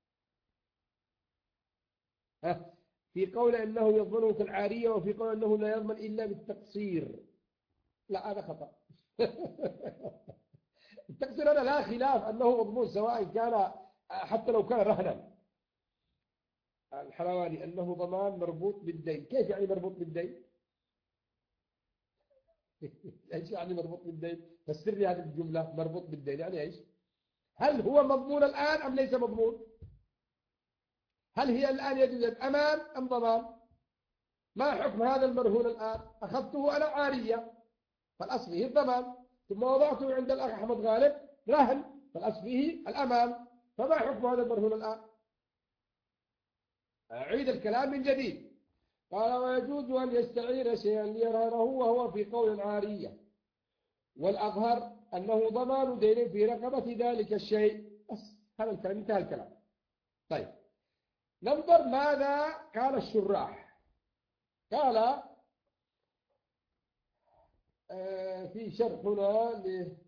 ها، في قول أنه يضمنه كالعارية، وفي قول أنه لا يضمن إلا بالتقصير. لا هذا خطأ. التقصير هذا لا خلاف أنه مضمون سواء كان حتى لو كان رهنا. الحلواني أنه ضمان مربوط بالدين. كيف يعني مربوط بالدين؟ ايش يعني مربوط بالدين؟ فسر لي هذه الجملة مربوط بالدين يعني ايش؟ هل هو مضمون الآن أم ليس مضمون؟ هل هي الآن يجوز أمان أم ضمان؟ ما حكم هذا المرهون الآن؟ أخذته أنا عارية فالأصل فيه الضمان، ثم وضعته عند الأخ أحمد غالب رهن فالأصل فيه الأمان، فما حكم هذا المرهون الآن؟ أعيد الكلام من جديد. قال ويجوز أن يستعير شيئا ليرهنه وهو في قول العارية، والأظهر أنه ضمان دين في رقبة ذلك الشيء. بس هذا الكلام، انتهى الكلام. طيب ننظر ماذا قال الشراح. قال في شرحنا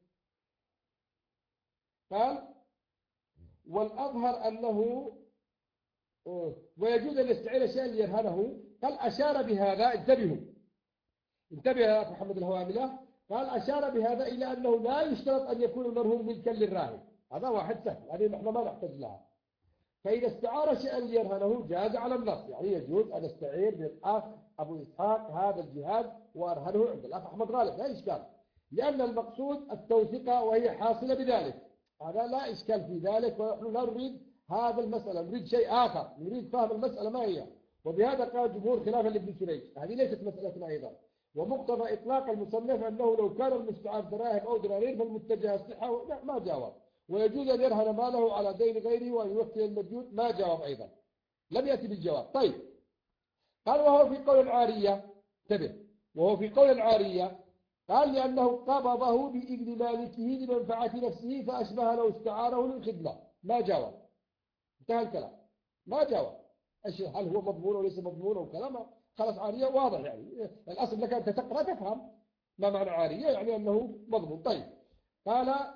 قال والأظهر أنه ويجوز أن يستعير شيئا ليرهنه. قال أشار بهذا، انتبه يا أخي محمد الهواملة، قال أشار بهذا إلى أنه لا يشترط أن يكون المرهون ملكا للراهن. هذا واحد سهل، هذه نحن ما نحتاج لها. فإذا استعار شيئا ليرهنه جاز على النص، يعني يجوز أن استعير للأخ أبو إسحاق هذا الجهاز وأرهنه عند الأخ أحمد غالب، لا إشكال، لأن المقصود التوثيقة وهي حاصلة بذلك. هذا لا إشكال في ذلك، ونحن لا نريد هذا المسألة، نريد شيء آخر، نريد فهم المسألة ما هي. وبهذا قال الجمهور خلافا لابن سريج، هذه ليست مسألتنا أيضا. ومقتضى إطلاق المصنف أنه لو كان المستعار دراهم أو دنانير فالمتجه الصحة ما جاوب. ويجوز أن يرهن ماله على دين غيره وأن يوكل المديون، ما جاوب أيضا، لم يأتي بالجواب. طيب قال وهو في قول العارية، انتبه، وهو في قول العارية قال لأنه قبضه بإذن مالكه لمنفعة نفسه فأشبه لو استعاره للخدمة، ما جاوب، انتهى الكلام، ما جاوب. هل هو مضمون وليس مضمون وكلامه خلاص عارية واضح، يعني الأصل لك أنت تقرأ تفهم ما معنى عارية، يعني أنه مضمون. طيب قال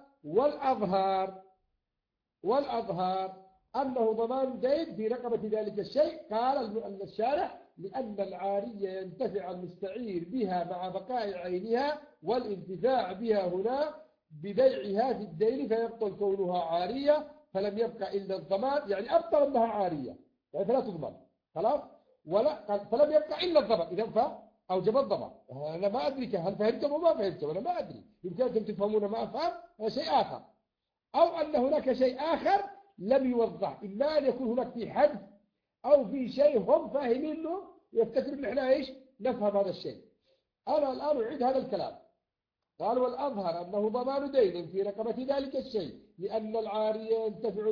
والأظهر أنه ضمان دين في رقبة ذلك الشيء. قال الشارح لأن العارية ينتفع المستعير بها مع بقاء عينها، والانتفاع بها هنا ببيعها في الدين فيبطل كونها عارية، فلم يبقى إلا الضمان، يعني أبطل أنها عارية يعني فلا تضمن خلاص، ولا فلم يبقى إلا الضمان، إذا فأوجب الضمان. أنا ما أدري هل فهمتم وما فهمتم، أنا ما أدري، يمكن أنتم تفهمون ما أفهم، هذا شيء آخر، أو أن هناك شيء آخر لم يوضح، إما أن يكون هناك في حد أو في شيء هم فاهمين له يفتكر إن إحنا إيش نفهم هذا الشيء. أنا الآن أعيد هذا الكلام. قال والأظهر أنه ضمان دين في رقبة ذلك الشيء لأن العارية ينتفع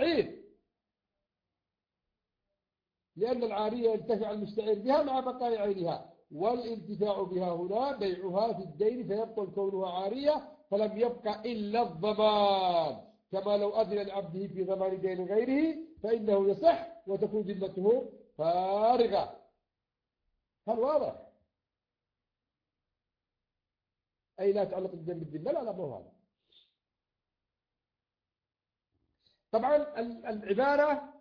المستعير بها مع بقاء عينها، والانتفاع بها هنا بيعها في الدين فيبطل كونها عارية، فلم يبقى إلا الضمان، كما لو أذن لعبده في ضمان دين غيره فإنه يصح وتكون ذمته فارغة. هل واضح؟ أي لا تعلق الدين بالذمة، لا مو هذا. طبعا العبارة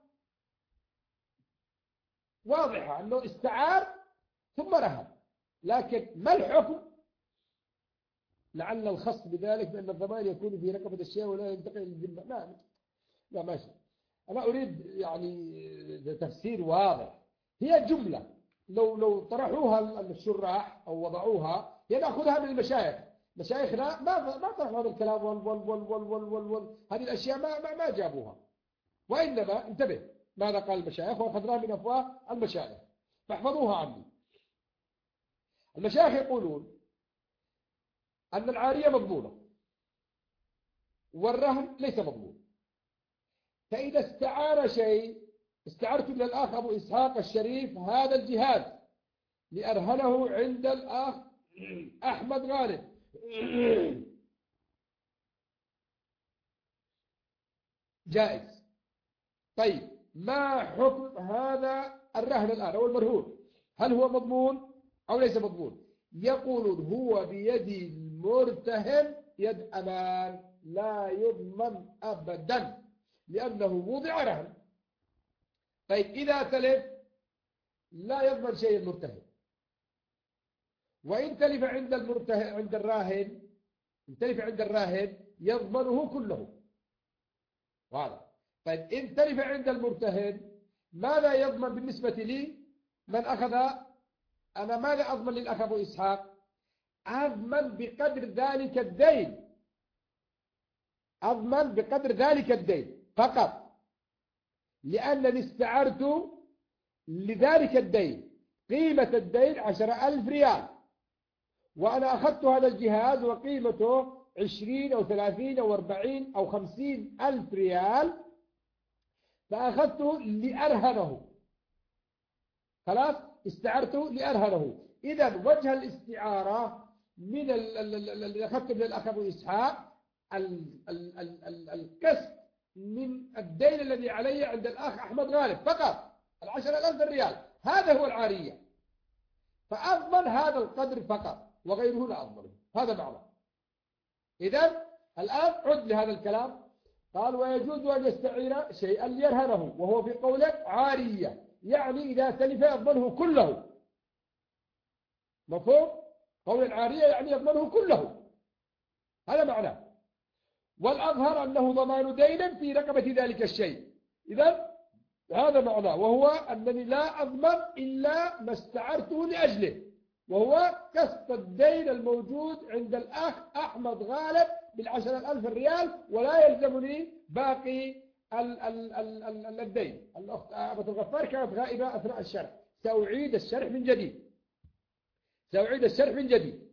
واضحة أنه استعار ثم رهن، لكن ما الحكم؟ لعل الخص بذلك بأن الضمان يكون في رقبة الشيء ولا ينتقل للذمة. لا ماشي، أنا أريد يعني تفسير واضح. هي جملة لو طرحوها الشراح أو وضعوها نأخذها من المشايخ، مشايخنا ما طرحوا هذا الكلام هذه الأشياء ما جابوها، وإنما انتبه ماذا قال المشايخ وأخذناها من أفواه المشايخ، فاحفظوها عني. المشايخ يقولون أن العارية مضمونة والرهن ليس مضمون. فإذا استعار شيء، استعرت من الأخ أبو إسحاق الشريف هذا الجهاز لأرهنه عند الأخ أحمد غالب، جائز. طيب ما حكم هذا الرهن الآن أو المرهون؟ هل هو مضمون أو ليس مضمون؟ يقولون هو بيد المرتهن يد أمان، لا يضمن أبدا لأنه وضع رهن. طيب إذا تلف لا يضمن شيء المرتهن، وإن تلف عند المرتهن عند الراهن، إن تلف عند الراهن يضمنه كله. واضح؟ طيب إن تلف عند المرتهن ماذا يضمن بالنسبة لي؟ من أخذ، أنا ماذا أضمن للأخ أبو إسحاق؟ أضمن بقدر ذلك الدين، أضمن بقدر ذلك الدين فقط، لأنني استعرت لذلك الدين قيمة الدين 10,000 ريال، وأنا أخذت هذا الجهاز وقيمته 20 أو 30 أو 40 أو 50,000 ريال، فأخذته لأرهنه. خلاص استعرته لأرهنه. إذا وجه الاستعارة من اللي أخذته من الأخ أبو إسحاق القسط من الدين الذي علي عند الأخ أحمد غالب فقط 10,000 ريال، هذا هو العارية، فأضمن هذا القدر فقط وغيره لا أضمنه. هذا معنى. إذا الآن عد لهذا الكلام. قال ويجوز أن يستعير شيئا ليرهنه، وهو في قوله عارية، يعني إذا تلف يضمنه كله. مفهوم؟ قول العارية يعني يضمنه كله، هذا معناه. والأظهر أنه ضمان دين في رقبة ذلك الشيء. إذا هذا معناه، وهو أنني لا أضمن إلا ما استعرته لأجله، وهو قسط الدين الموجود عند الأخ أحمد غالب ب10,000 ريال، ولا يلزمني باقي الدين. الأخت أبو الغفار كانت غائبة أثناء الشرح، سأعيد الشرح من جديد، سأعيد الشرح من جديد.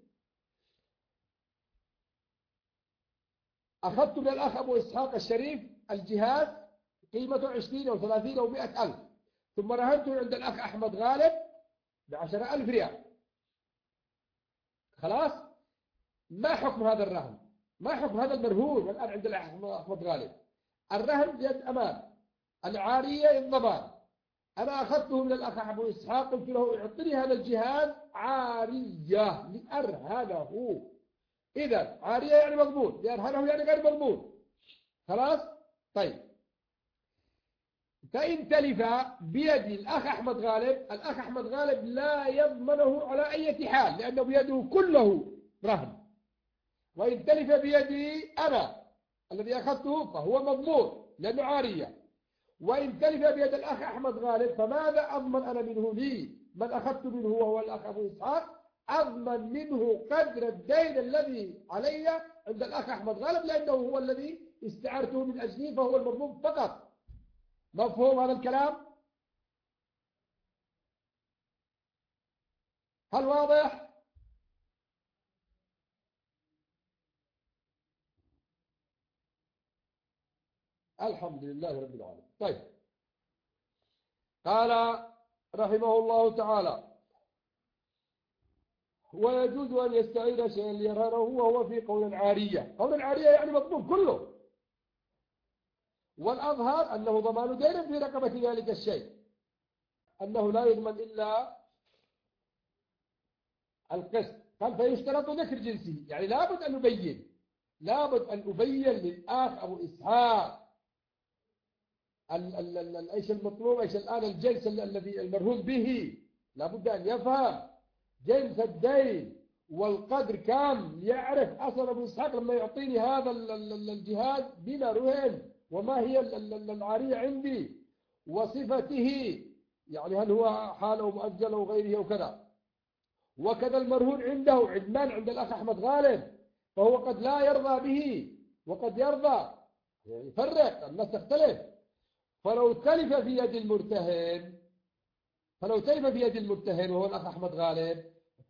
أخذت من الأخ أبو إسحاق الشريف الجهاز قيمته 20 أو 30 أو 100,000، ثم رهنته عند الأخ أحمد غالب ب10,000 ريال. خلاص، ما حكم هذا الرهن؟ ما حكم هذا المرهون الآن عند الأخ أحمد غالب؟ الرهن يد أمان، العارية يد ضمان. أنا أخذته من الأخ أبو إسحاق، قلت له اعطني هذا الجهاز عارية لأرهنه. إذا عارية يعني مضمون، لأرهنه يعني غير مضمون. خلاص؟ طيب، فإن تلف بيد الأخ أحمد غالب، الأخ أحمد غالب لا يضمنه على أي حال، لأنه بيده كله رهن. وإن تلف بيدي أنا الذي أخذته فهو مضمون لأنه عارية. وإن تلف بيد الأخ أحمد غالب فماذا أضمن أنا منه؟ لي من أخذت منه وهو الأخ أبو إسحاق، أضمن منه قدر الدين الذي علي عند الأخ أحمد غالب، لأنه هو الذي استعرته من أجله، فهو المضمون فقط. مفهوم هذا الكلام؟ هل واضح؟ الحمد لله رب العالمين. طيب، قال رحمه الله تعالى ويجوز أن يستعير شيئا ليرهنه، وهو في قول العارية. قول العارية يعني مضمون كله. والأظهر أنه ضمان دين في رقبة ذلك الشيء، أنه لا يضمن إلا القسط. قال فيشترط ذكر جنسه، يعني لابد أن نبين، لابد أن أبين للآخ أبو إسحاق ايش المطلوب، ايش الآن الجنس الذي المرهون به، لابد أن يفهم جنس الدين والقدر كم، يعرف أصلا أبو إسحاق لما يعطيني هذا الجهاز بما رهن، وما هي العارية عندي وصفته، يعني هل هو حال أو مؤجل أو غيره وكذا. وكذا المرهون عنده عدمان عند الأخ أحمد غالب، فهو قد لا يرضى به وقد يرضى، يعني يفرق، الناس تختلف. فلو تلف في يد المرتهن، فلو تلف في يد المرتهن وهو الأخ أحمد غالب،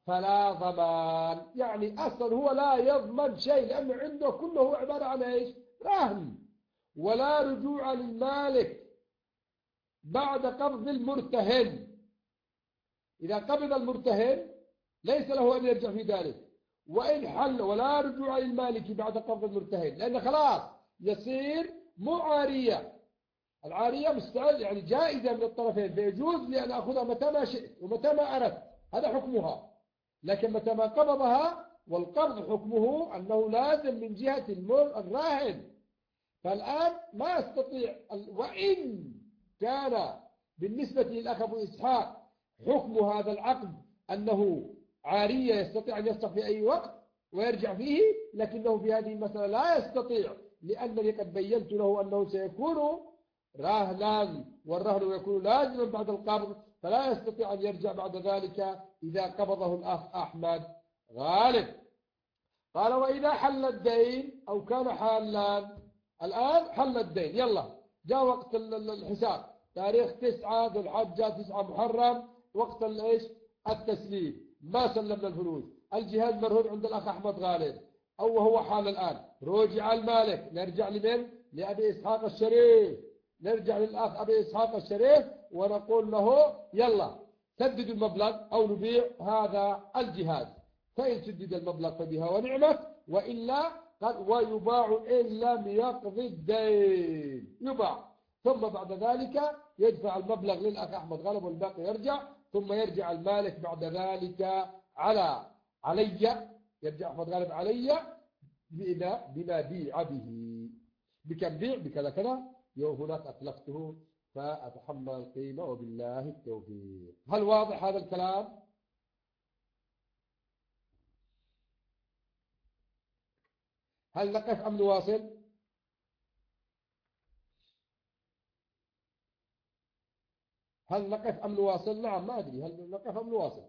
فلا ضمان. يعني أصلا هو لا يضمن شيء، لأنه عنده كله عبارة عن إيش؟ رهن. ولا رجوع للمالك بعد قبض المرتهن. إذا قبض المرتهن ليس له أن يرجع في ذلك. وإن حل ولا رجوع للمالك بعد قبض المرتهن، لأن خلاص يصير معارية. العارية مستعد يعني جائزة من الطرفين، فيجوز لي أن أخذها متى ما شئت ومتى ما أردت، هذا حكمها. لكن متى ما قبضها، والقبض حكمه أنه لازم من جهة الراهن. فالآن ما أستطيع، وإن كان بالنسبة للأخ أبو إسحاق حكم هذا العقد أنه عارية يستطيع أن يصح في أي وقت ويرجع فيه، لكنه في هذه المسألة لا يستطيع، لأنني قد بينت له أنه سيكون راهنا، والرهن يكون لازما بعد القبض، فلا يستطيع أن يرجع بعد ذلك إذا قبضه الأخ أحمد غالب. قال وإذا حل الدين أو كان حالا. الآن حل الدين، يلا جاء وقت الحساب، تاريخ 9 ذو الحجة 9 محرم، وقت ايش؟ التسليم. ما سلمنا الفلوس، الجهاز مرهون عند الأخ أحمد غالب أو وهو حال الآن. رجع المالك، نرجع لمن؟ لأبي إسحاق الشريف. نرجع للأخ أبي إسحاق الشريف ونقول له يلا سدد المبلغ أو نبيع هذا الجهاز. فإن سدد المبلغ فبها ونعمت، وإلا قال ويباع إن لم يقضي الدين، يباع. ثم بعد ذلك يدفع المبلغ للأخ أحمد غالب والباقي يرجع، ثم يرجع المالك بعد ذلك علي، يرجع أحمد غالب علي بما بيع به. بكم بيع؟ بكذا كذا، هناك أتلفته فأتحمل القيمة وبالله التوفيق. هل واضح هذا الكلام؟ هل نقف أم نواصل؟ هل نقف أم نواصل؟ نعم، ما أدري هل نقف أم نواصل.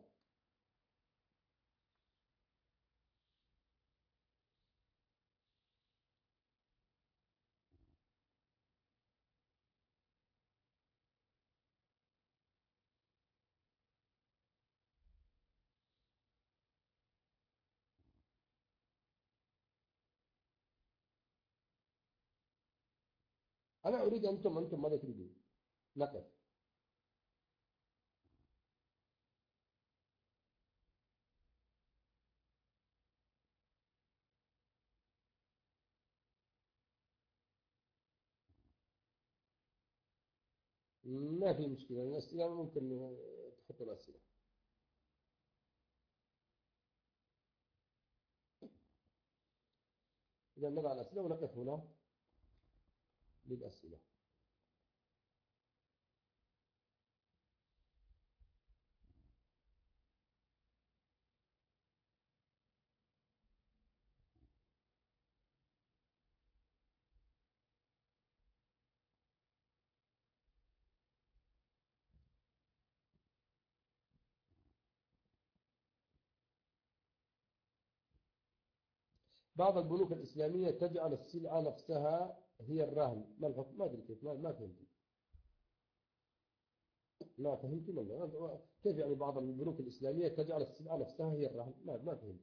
أنا أريد أنتم ماذا تريدون؟ نقف. ما في مشكلة، الأسئلة ممكن تحطوا الأسئلة. إذا نضع الأسئلة ونقف هنا للأسئلة. بعض البنوك الإسلامية تجعل السلعة نفسها هي الرهن. ما الحكم؟ ما أدري كيف، ما فهمت. ما فهمت والله. كيف يعني بعض البنوك الإسلامية تجعل السلعة نفسها هي الرهن؟ ما فهمت.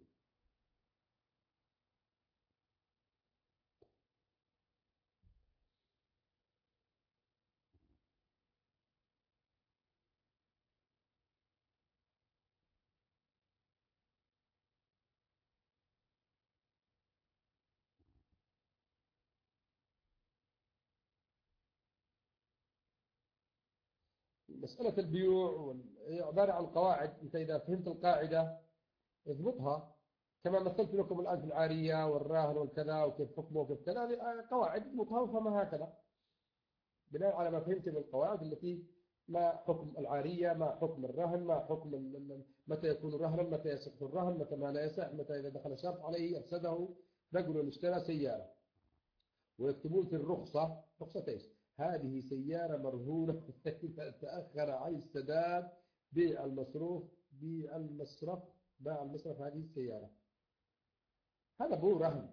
مسألة البيوع هي عبارة عن قواعد. أنت إذا فهمت القاعدة اضبطها، كما مثلت لكم الآن في العارية والراهن والكذا وكيف حكمه وكيف كذا. قواعد اضبطها وفهمها هكذا بناء على ما فهمت من القواعد التي ما حكم العارية، ما حكم الرهن، ما حكم متى يكون رهنا، متى يصح الرهن، متى ما لا يصح، متى إذا دخل شرط عليه أفسده. رجل اشترى سيارة ويكتبون في الرخصة، رخصة ايش؟ هذه سيارة مرهونة إذا تأخر عن السداد بيع المصروف، باع المصرف هذه السيارة. هذا مو رهن،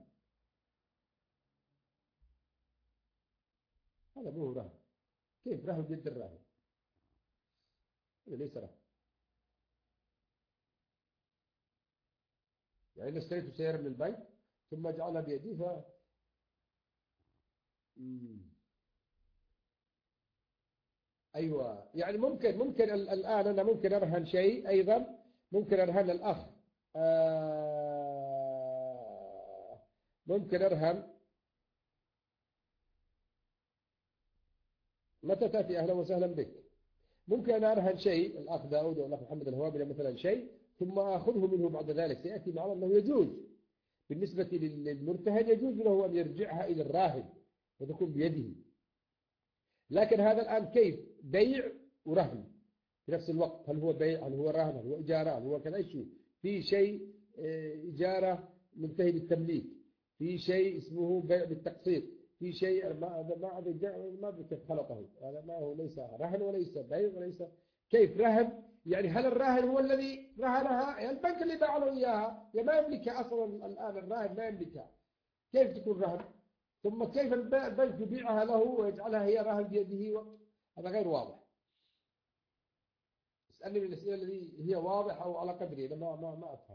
هذا مو رهن. كيف رهن ضد الرهن؟ هذا ليس رهن. يعني أنا اشتريت سيارة من البنك ثم أجعلها بيدي أيوة، يعني ممكن الآن أنا ممكن أرهن شيء أيضا، ممكن أرهن الأخ ممكن أرهن. متى تأتي؟ أهلا وسهلا بك. ممكن أنا أرهن شيء الأخ داود والأخ محمد الهوابي مثلا شيء، ثم أخذه منه بعد ذلك. سيأتي معنا أنه يجوز بالنسبة للمرتهن، يجوز له أن يرجعها إلى الراهن وتكون بيده. لكن هذا الآن كيف بيع ورهن في نفس الوقت؟ هل هو بيع؟ هل هو رهن؟ هل هو إجارة؟ هل هو كذا شيء؟ في شيء إجارة منتهي بالتمليك، في شيء اسمه بيع بالتقسيط، في شيء ما كيف خلطه هذا، ما هو ليس رهن وليس بيع وليس كيف رهن. يعني هل الراهن هو الذي رهنها؟ يعني البنك اللي باع له إياها ما يملكها أصلا الآن، الراهن ما يملكها، كيف تكون رهن؟ ثم كيف البنك يبيعها له ويجعلها هي رهن بيده؟ هذا غير واضح. اسألني من الأسئلة التي هي واضحة أو على قدري، أنا ما أفهم.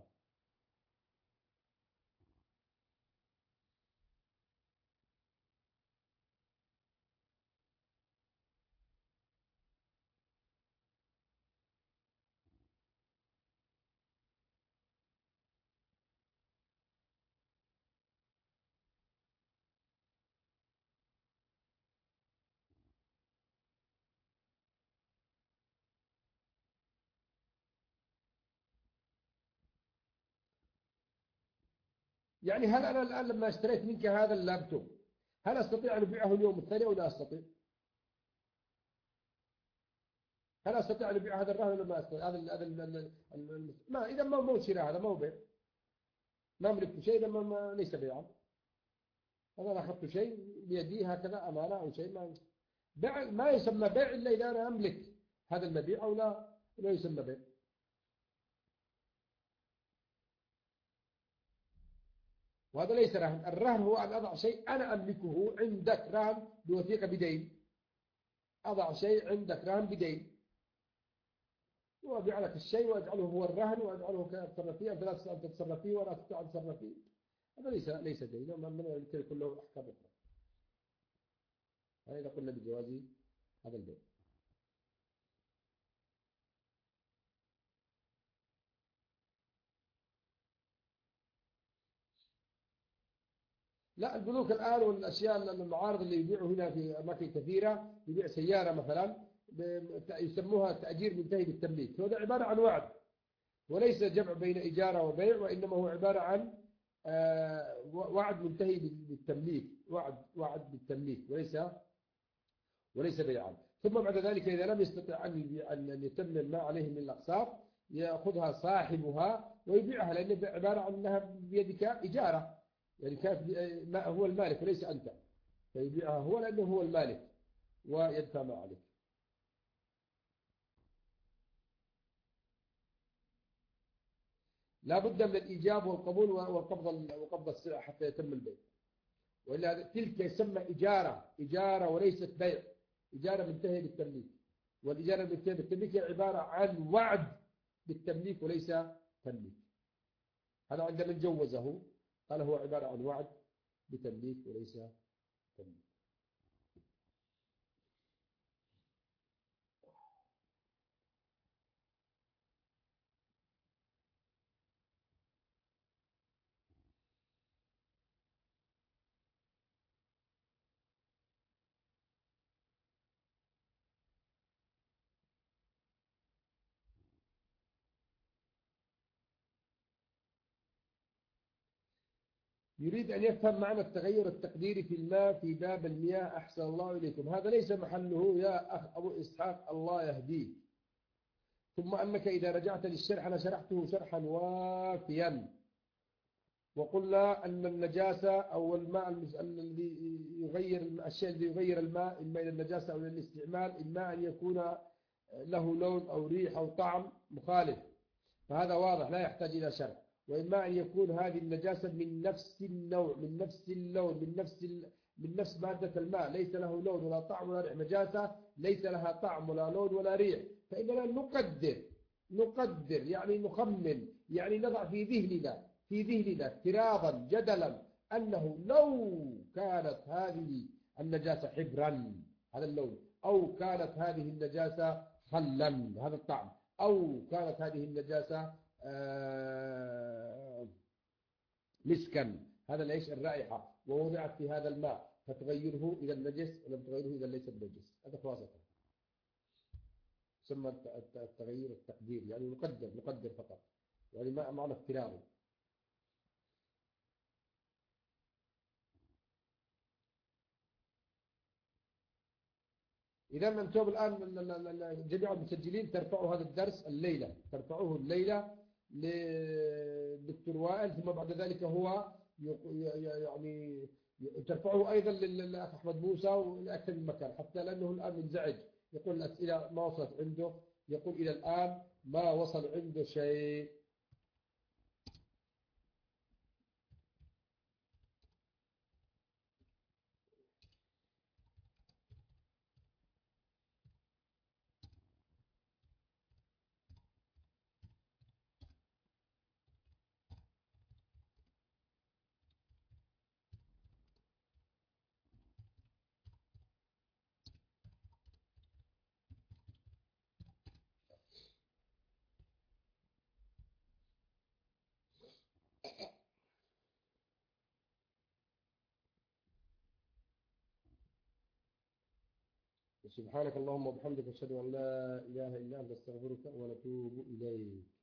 يعني هل أنا الآن لما اشتريت منك هذا اللابتوب هل أستطيع أن أبيعه اليوم الثاني أو لا أستطيع؟ هل أستطيع أن أبيع هذا الرهن ولا ما أستطيع؟ ما إذا ما شراء، هذا ما هو بيع، ما أملك شيء لما ليس بيعا. أنا أخذت شيء بيدي هكذا أمانة أو شيء، ما يسمى بيع إلا إذا أنا أملك هذا المبيع أو لا يسمى بيع. وهذا ليس رهن. الرهن هو أن أضع شيء أنا أملكه عندك رهن بوثيقة بدين. أضع شيء عندك رهن بدين وأبيع لك الشيء وأجعله هو الرهن وأجعله كأتصرف فيه، أنت لا تتصرف فيه ولا تستطيع أن تتصرف فيه. هذا ليس دين، من يكون له أحكام أخرى. هذا قلنا بجواز هذا البيع. لا، البنوك الآن والأشياء المعارض اللي يبيعوا هنا في أماكن كثيرة، يبيع سيارة مثلا يسموها تأجير منتهي بالتمليك. هذا عبارة عن وعد وليس جمع بين إجارة وبيع، وإنما هو عبارة عن وعد منتهي بالتمليك، وعد بالتمليك وليس بيعا. ثم بعد ذلك إذا لم يستطع أن يتمم ما عليه من الأقساط يأخذها صاحبها ويبيعها، لأن عبارة عن أنها بيدك إجارة، يعني كان هو المالك وليس أنت، فيبيعها هو لأنه هو المالك ويدفع ما عليك. لا بد من الإيجاب والقبول وقبض السلع حتى يتم البيع، وإلا تلك يسمى إجارة وليست بيع. إجارة منتهية بالتمليك، والإجارة المنتهية بالتمليك هي عبارة عن وعد بالتمليك وليس تمليك. هذا عندما جوزه قال هو عبارة عن وعد بتمليك وليس تمليك. يريد أن يفهم معنى التغير التقديري في الماء في باب المياه. أحسن الله إليكم. هذا ليس محله يا أخ أبو إسحاق، الله يهديك. ثم أنك إذا رجعت للشرح أنا شرحته شرحا وافيا، وقلنا أن النجاسة أو الماء الذي يغير الشيء الذي يغير الماء إما إلى النجاسة أو إلى الاستعمال، إما أن يكون له لون أو ريح أو طعم مخالف، فهذا واضح لا يحتاج إلى شرح. وإما أن يكون هذه النجاسة من نفس النوع، من نفس اللون، من نفس مادة الماء، ليس له لون ولا طعم ولا ريح. نجاسة ليس لها طعم ولا لون ولا ريح، فإننا نقدر يعني نخمن، يعني نضع في ذهننا في ذهننا افتراضا جدلا أنه لو كانت هذه النجاسة حبرا، هذا اللون، أو كانت هذه النجاسة خلا، هذا الطعم، أو كانت هذه النجاسة مسكا، هذا ليش الرائحة، ووضعت في هذا الماء فتغيره إلى النجس ولم تغيره إذا ليس بنجس. هذا خلاصة ثم التغيير التقدير، يعني نقدر فقط، يعني ما معنى افتراضي. إذا أنتم الآن جميع المسجلين ترفعوا هذا الدرس الليلة، ترفعوه الليلة للدكتور وائل، ثم بعد ذلك هو يعني ترفعوه أيضا للأخ أحمد موسى ولأكثر من مكان، حتى لأنه الآن منزعج، يقول الأسئلة ما وصلت عنده، يقول إلى الآن ما وصل عنده شيء. سبحانك اللهم وبحمدك، أشهد أن لا إله إلا أنت، أستغفرك ونتوب إليك.